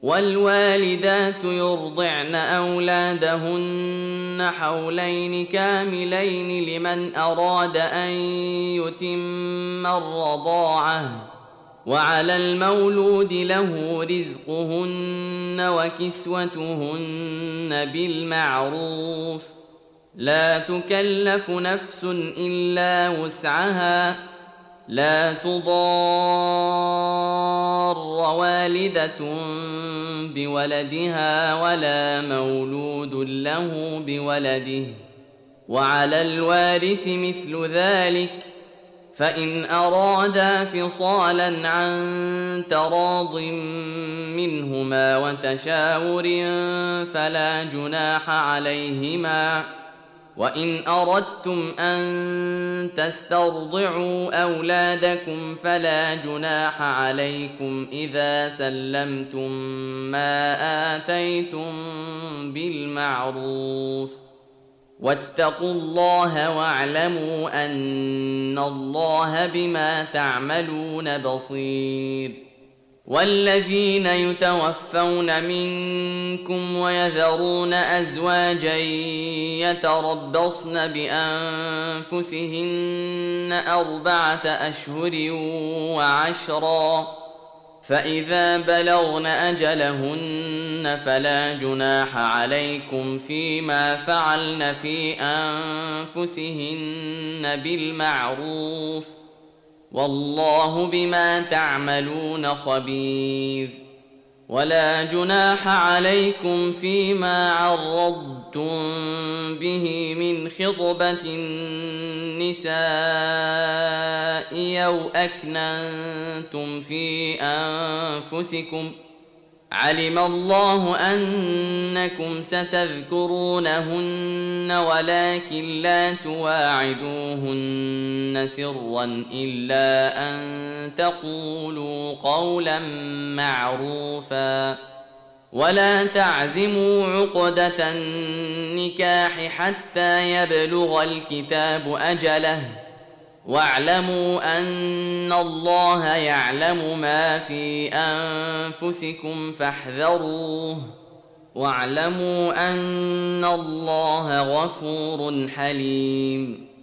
والوالدات يرضعن أولادهن حولين كاملين لمن أراد أن يتم الرضاعة، وعلى المولود له رزقهن وكسوتهن بالمعروف، لا تكلف نفس إلا وسعها، لا تضار والدة بولدها ولا مولود له بولده، وعلى الوارث مثل ذلك، فإن أرادا فصالا عن تراض منهما وتشاور فلا جناح عليهما. وإن أردتم أن تسترضعوا أولادكم فلا جناح عليكم إذا سلمتم ما آتيتم بالمعروف، واتقوا الله واعلموا أن الله بما تعملون بصير. والذين يتوفون منكم ويذرون أزواجا يتربصن بأنفسهن 4 أشهر وعشرا، فإذا بلغن أجلهن فلا جناح عليكم فيما فعلن في أنفسهن بالمعروف، والله بما تعملون خبير. ولا جناح عليكم فيما عرضتم به من خطبة النساء أو أكننتم في أنفسكم، علم الله أنكم ستذكرونهن ولكن لا تواعدوهن سرا إلا أن تقولوا قولا معروفا، ولا تعزموا عقدة النكاح حتى يبلغ الكتاب أجله، واعلموا أن الله يعلم ما في أنفسكم فاحذروه، واعلموا أن الله غفور حليم.